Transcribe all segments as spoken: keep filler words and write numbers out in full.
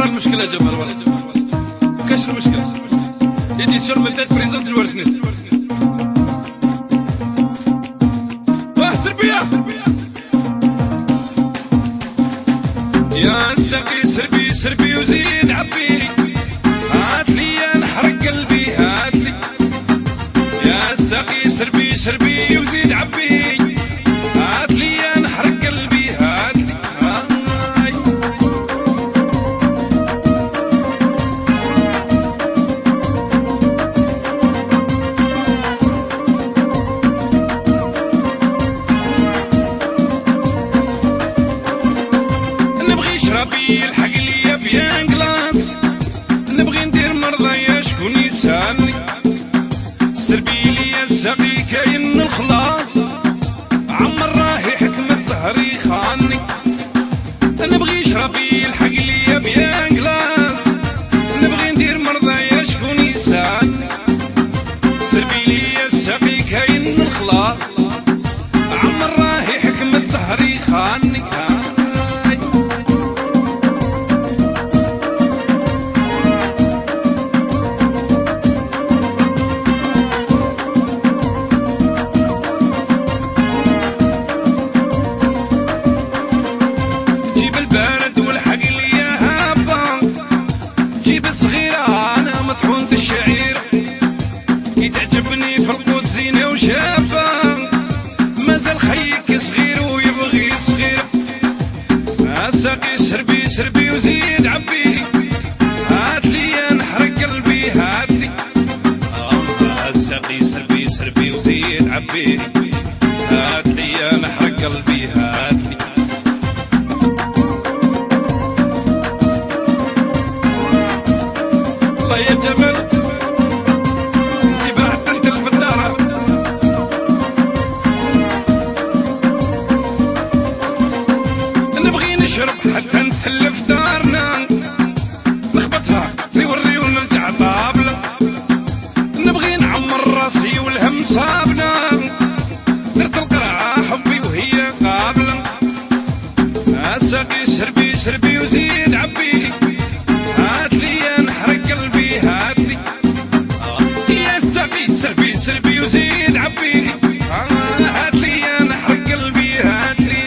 ورا المشكله جمال ورا كاش المشكله ايديسيون من تاع بريزونت الورسنس واه سربيه يا ساقي سربي سربي وزيد عبي هاتلي نحرق قلبي هاتلي يا ساقي سربي سربي وزيد عبي هاتلي نحرق قلبي هاتلي هاي نبغي شرابي الحق ليا بيان كلاص نبغي ندير مرضى شكون يسالني سربي ليا الساقي كاين الخلاص عمر راهي حكمة زهري خاني نبغي شرابي الحق ليا بيان كلاص نبغي ندير مرضى شكون يسالني سربي ليا الساقي كاين الخلاص عمر راهي حكمة زهري خاني صغيرة أنا مطحونة الشعير كي تعجبني في القود زينة وشافة مازال خيك صغير ويبغي صغير ساقي سربي سربي وزيد عبي هاتلي نحرق قلبي هاتلي ساقي سربي سربي وزيد عبي هاتلي نحرق قلبي هاتلي يا جمال انتي بعد تنتل في الدار نبغي نشرب حتى نتل في دارنا نخبطها نوري ونرجع طابلة نبغي نعمر راسي والهم صابنا درت القرعة حبي وهي قابلة ساقي سربي سربي وزيد عبي هاتلي نحرق قلبي هاتلي يا ساقي سربي سربي وزيد عبي هاتلي نحرق قلبي هاتلي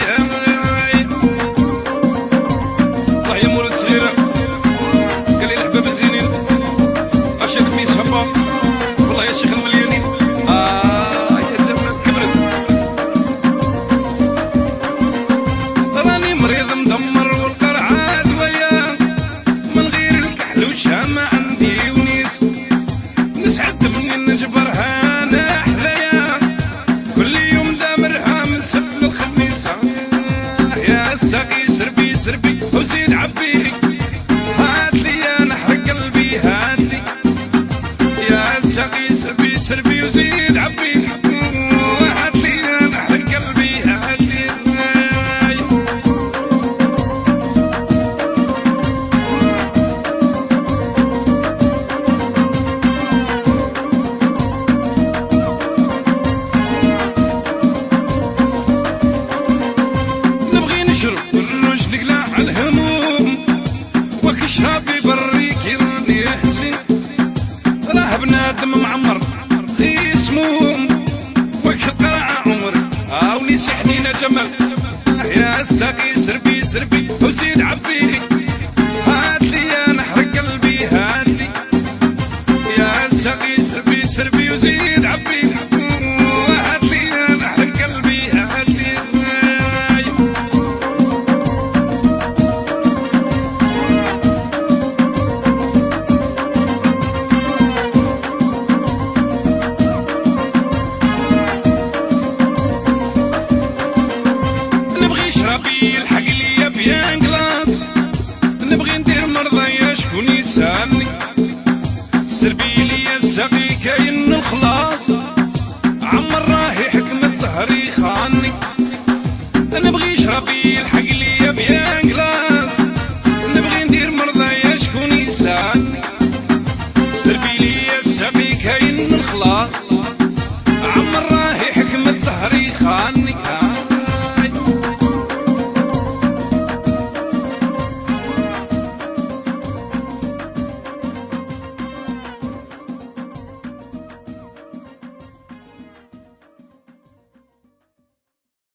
الله يا مولد صغيرة قال لي الحباب الزينين اشيك ميس هبا والله يا شيخ المليونين اه يا زمان كبرت راني مريض مدمر والقرعة دويا من غير الكحل وشام عندي ونيس نسعد مني نجبرها انا حذايا كل يوم دامرها من السبت للخميس يا ساقي سربي سربي وزيد عبي هاتلي نحرق قلبي هاتلي يا ساقي سربي سربي وزيد عبي هاتلي نحرق قلبي هاتلي الروج نقلع على الهموم وك شرابي بريكي راني يحزن راه بنادم معمر غي سموم وك القرعة عمري عاوني سحنينا جمال يا ساقي سربي سربي وزيد عبي هاتلي نحرق قلبي هاتلي يا ساقي سربي سربي وزيد عبي هاتلي نحرق قلبي هاتلي شرابي الحق ليا بيان كلاص نبغي ندير مرضى شكون يسالني سربي ليا الساقي كاين الخلاص عمر راهي حكمة زهري خاني نبغي شرابي